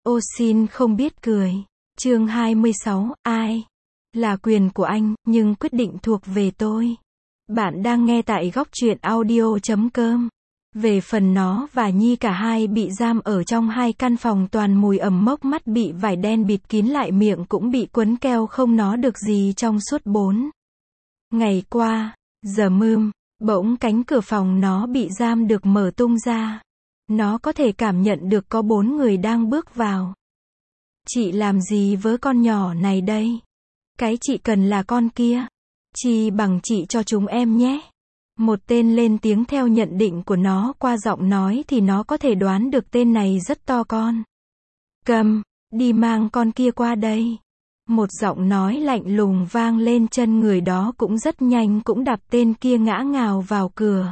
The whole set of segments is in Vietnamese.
Ô xin không biết cười. Chương 26, ai? Là quyền của anh, nhưng quyết định thuộc về tôi. Bạn đang nghe tại góc truyện audio.com. Về phần nó và Nhi cả hai bị giam ở trong hai căn phòng toàn mùi ẩm mốc, mắt bị vải đen bịt kín lại, miệng cũng bị quấn keo, không nói được gì trong suốt 4 ngày qua. Giờ mươm, bỗng cánh cửa phòng nó bị giam được mở tung ra. Nó có thể cảm nhận được có 4 người đang bước vào. Chị làm gì với con nhỏ này đây? Cái chị cần là con kia. Chi bằng chị cho chúng em nhé. Một tên lên tiếng. Theo nhận định của nó qua giọng nói thì nó có thể đoán được tên này rất to con. Cầm, đi mang con kia qua đây. Một giọng nói lạnh lùng vang lên, chân người đó cũng rất nhanh cũng đạp tên kia ngã ngào vào cửa.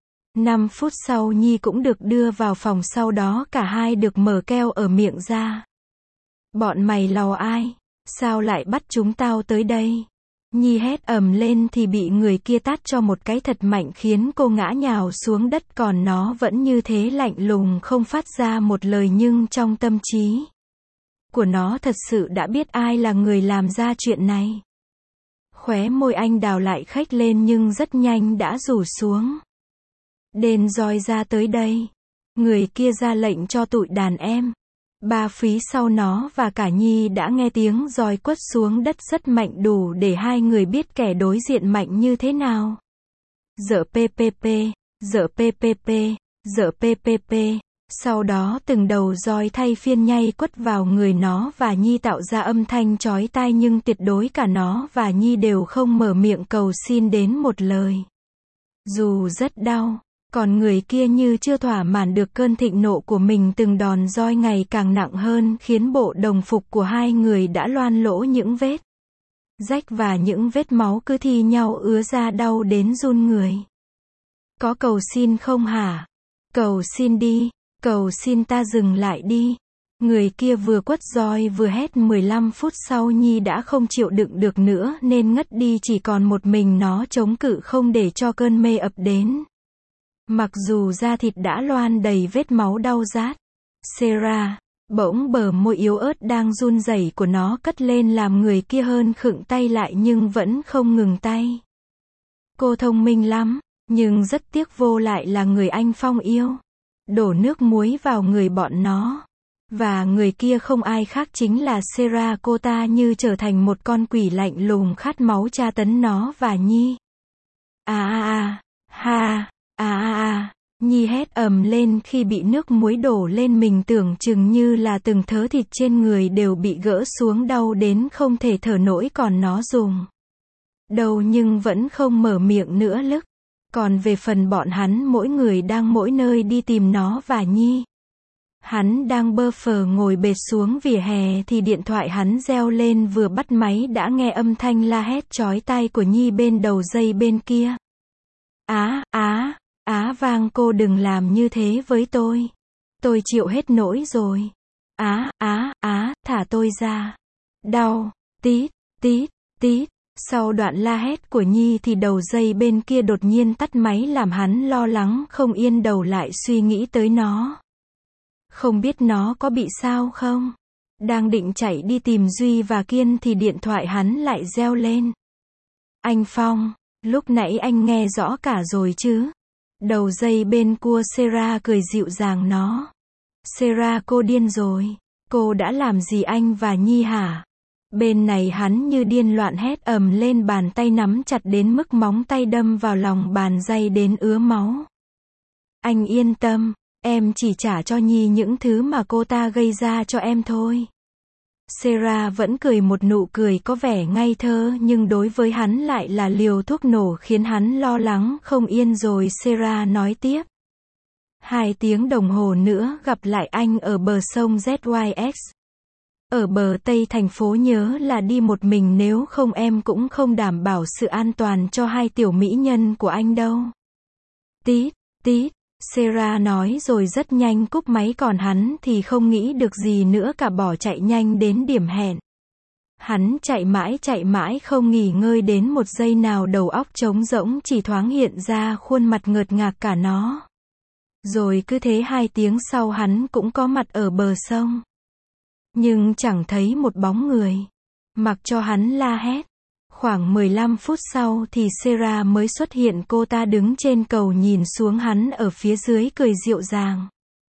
5 phút sau Nhi cũng được đưa vào phòng, sau đó cả hai được mở keo ở miệng ra. Bọn mày lò ai? Sao lại bắt chúng tao tới đây? Nhi hét ầm lên thì bị người kia tát cho một cái thật mạnh khiến cô ngã nhào xuống đất, còn nó vẫn như thế lạnh lùng không phát ra một lời, nhưng trong tâm trí của nó thật sự đã biết ai là người làm ra chuyện này. Khóe môi anh đào lại khếch lên nhưng rất nhanh đã rủ xuống. Đền roi ra tới đây. Người kia ra lệnh cho tụi đàn em. 3 phí sau nó và cả Nhi đã nghe tiếng roi quất xuống đất rất mạnh, đủ để hai người biết kẻ đối diện mạnh như thế nào. Dở ppp, dở ppp, dở ppp. Sau đó từng đầu roi thay phiên nhay quất vào người nó và Nhi, tạo ra âm thanh chói tai, nhưng tuyệt đối cả nó và Nhi đều không mở miệng cầu xin đến một lời. Dù rất đau, còn người kia như chưa thỏa mãn được cơn thịnh nộ của mình, từng đòn roi ngày càng nặng hơn khiến bộ đồng phục của hai người đã loang lỗ những vết rách và những vết máu cứ thi nhau ứa ra, đau đến run người. Có cầu xin không hả? Cầu xin đi, cầu xin ta dừng lại đi. Người kia vừa quất roi vừa hét. 15 phút sau Nhi đã không chịu đựng được nữa nên ngất đi, chỉ còn một mình nó chống cự không để cho cơn mê ập đến. Mặc dù da thịt đã loang đầy vết máu đau rát. Sarah, bỗng bờ môi yếu ớt đang run rẩy của nó cất lên làm người kia hơn khựng tay lại, nhưng vẫn không ngừng tay. Cô thông minh lắm, nhưng rất tiếc vô lại là người anh Phong yêu. Đổ nước muối vào người bọn nó. Và người kia không ai khác chính là Sarah, cô ta như trở thành một con quỷ lạnh lùng khát máu tra tấn nó và Nhi. Nhi hét ầm lên khi bị nước muối đổ lên mình, tưởng chừng như là từng thớ thịt trên người đều bị gỡ xuống, đau đến không thể thở nổi, còn nó dùng đầu nhưng vẫn không mở miệng nữa lức. Còn về phần bọn hắn, mỗi người đang mỗi nơi đi tìm nó và Nhi. Hắn đang bơ phờ ngồi bệt xuống vỉa hè thì điện thoại hắn reo lên, vừa bắt máy đã nghe âm thanh la hét chói tai của Nhi bên đầu dây bên kia. Vang, cô đừng làm như thế với tôi. Tôi chịu hết nỗi rồi. Thả tôi ra. Đau, tít, tít, tít. Sau đoạn la hét của Nhi thì đầu dây bên kia đột nhiên tắt máy, làm hắn lo lắng không yên, đầu lại suy nghĩ tới nó. Không biết nó có bị sao không? Đang định chạy đi tìm Duy và Kiên thì điện thoại hắn lại reo lên. Anh Phong, lúc nãy anh nghe rõ cả rồi chứ? Đầu dây bên cua Sarah cười dịu dàng nó. Sarah, cô điên rồi. Cô đã làm gì anh và Nhi hả? Bên này hắn như điên loạn hét ầm lên, bàn tay nắm chặt đến mức móng tay đâm vào lòng bàn dây đến ứa máu. Anh yên tâm, em chỉ trả cho Nhi những thứ mà cô ta gây ra cho em thôi. Sarah vẫn cười một nụ cười có vẻ ngây thơ, nhưng đối với hắn lại là liều thuốc nổ khiến hắn lo lắng không yên. Rồi Sarah nói tiếp. 2 tiếng đồng hồ nữa gặp lại anh ở bờ sông ZYX. Ở bờ Tây thành phố, nhớ là đi một mình, nếu không em cũng không đảm bảo sự an toàn cho 2 tiểu mỹ nhân của anh đâu. Tít, tít. Sarah nói rồi rất nhanh cúp máy, còn hắn thì không nghĩ được gì nữa cả, bỏ chạy nhanh đến điểm hẹn. Hắn chạy mãi không nghỉ ngơi, đến một giây nào đầu óc trống rỗng, chỉ thoáng hiện ra khuôn mặt ngợt ngạc cả nó. Rồi cứ thế 2 tiếng sau hắn cũng có mặt ở bờ sông. nhưng chẳng thấy một bóng người. Mặc cho hắn la hét. Khoảng 15 phút sau thì Sarah mới xuất hiện, cô ta đứng trên cầu nhìn xuống hắn ở phía dưới cười dịu dàng.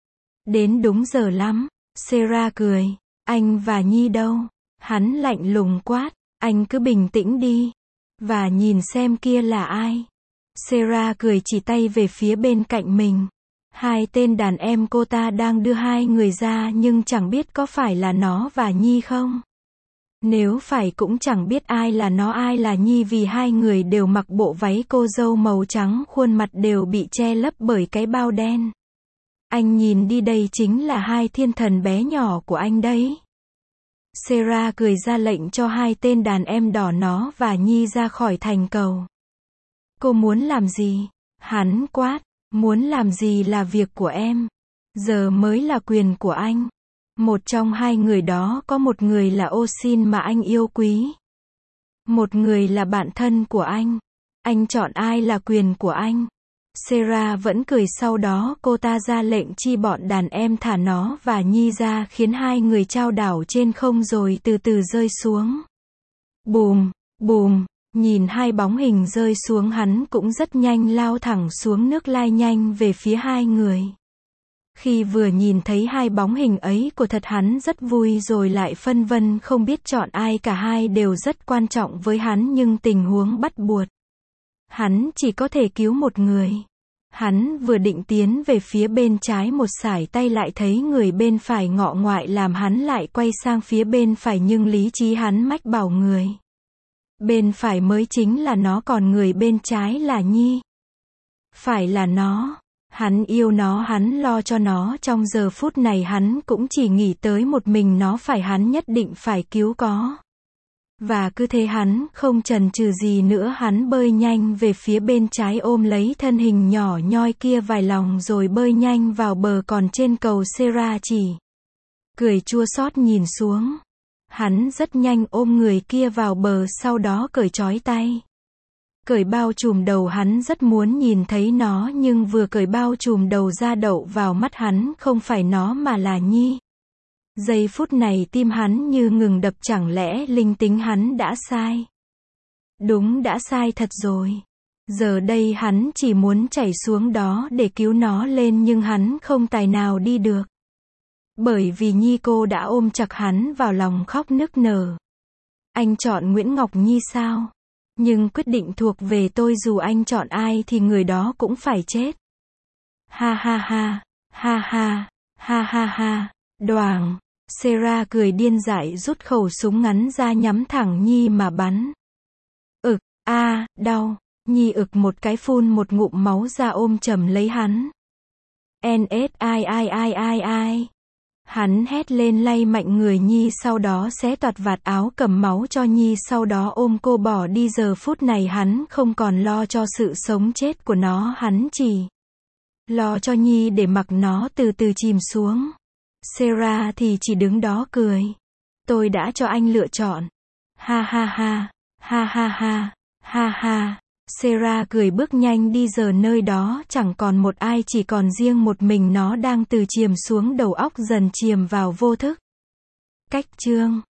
Đến đúng giờ lắm, Sarah cười. Anh và Nhi đâu? Hắn lạnh lùng quát. Anh cứ bình tĩnh đi. Và nhìn xem kia là ai. Sarah cười chỉ tay về phía bên cạnh mình. Hai tên đàn em cô ta đang đưa hai người ra nhưng chẳng biết có phải là nó và Nhi không. Nếu phải cũng chẳng biết ai là nó ai là Nhi vì hai người đều mặc bộ váy cô dâu màu trắng, khuôn mặt đều bị che lấp bởi cái bao đen. Anh nhìn đi, đây chính là hai thiên thần bé nhỏ của anh đấy. Sarah cười ra lệnh cho hai tên đàn em đỏ nó và Nhi ra khỏi thành cầu. Cô muốn làm gì? Hắn quát. Muốn làm gì là việc của em. Giờ mới là quyền của anh. Một trong hai người đó có một người là Osin mà anh yêu quý. Một người là bạn thân của anh. Anh chọn ai là quyền của anh. Sarah vẫn cười, sau đó cô ta ra lệnh chi bọn đàn em thả nó và Nhi ra, khiến hai người chao đảo trên không rồi từ từ rơi xuống. Bùm, bùm, nhìn hai bóng hình rơi xuống, hắn cũng rất nhanh lao thẳng xuống nước, lai nhanh về phía hai người. Khi vừa nhìn thấy hai bóng hình ấy của thật, hắn rất vui rồi lại phân vân không biết chọn ai, cả hai đều rất quan trọng với hắn nhưng tình huống bắt buộc. Hắn chỉ có thể cứu một người. Hắn vừa định tiến về phía bên trái một sải tay lại thấy người bên phải ngọ ngoại, làm hắn lại quay sang phía bên phải nhưng lý trí hắn mách bảo người bên phải mới chính là nó, còn người bên trái là Nhi. Phải là nó. Hắn yêu nó, hắn lo cho nó, trong giờ phút này hắn cũng chỉ nghĩ tới một mình nó, phải hắn nhất định phải cứu có. Và cứ thế hắn không chần chừ gì nữa, hắn bơi nhanh về phía bên trái, ôm lấy thân hình nhỏ nhoi kia vài lòng rồi bơi nhanh vào bờ, còn trên cầu Sarah chỉ cười chua xót nhìn xuống. Hắn rất nhanh ôm người kia vào bờ, sau đó cởi trói tay. Cởi bao trùm đầu, hắn rất muốn nhìn thấy nó nhưng vừa cởi bao trùm đầu ra đậu vào mắt hắn không phải nó mà là Nhi. Giây phút này tim hắn như ngừng đập, chẳng lẽ linh tính hắn đã sai? Đúng, đã sai thật rồi. Giờ đây hắn chỉ muốn chảy xuống đó để cứu nó lên nhưng hắn không tài nào đi được. Bởi vì Nhi cô đã ôm chặt hắn vào lòng khóc nức nở. Anh chọn Nguyễn Ngọc Nhi sao? Nhưng quyết định thuộc về tôi, dù anh chọn ai thì người đó cũng phải chết. Ha ha ha, ha ha, ha ha ha, đoàng. Sarah cười điên dại rút khẩu súng ngắn ra nhắm thẳng Nhi mà bắn. Ực, đau. Nhi ực một cái, phun một ngụm máu ra, ôm chầm lấy hắn. Ai. Hắn hét lên lay mạnh người Nhi, sau đó xé toạc vạt áo cầm máu cho Nhi, sau đó ôm cô bỏ đi. Giờ phút này hắn không còn lo cho sự sống chết của nó, hắn chỉ lo cho Nhi để mặc nó từ từ chìm xuống. Sarah thì chỉ đứng đó cười. Tôi đã cho anh lựa chọn. Ha ha ha, ha ha ha, ha ha. Sarah cười bước nhanh đi, giờ nơi đó chẳng còn một ai, chỉ còn riêng một mình nó đang từ chìm xuống, đầu óc dần chìm vào vô thức. Cách chương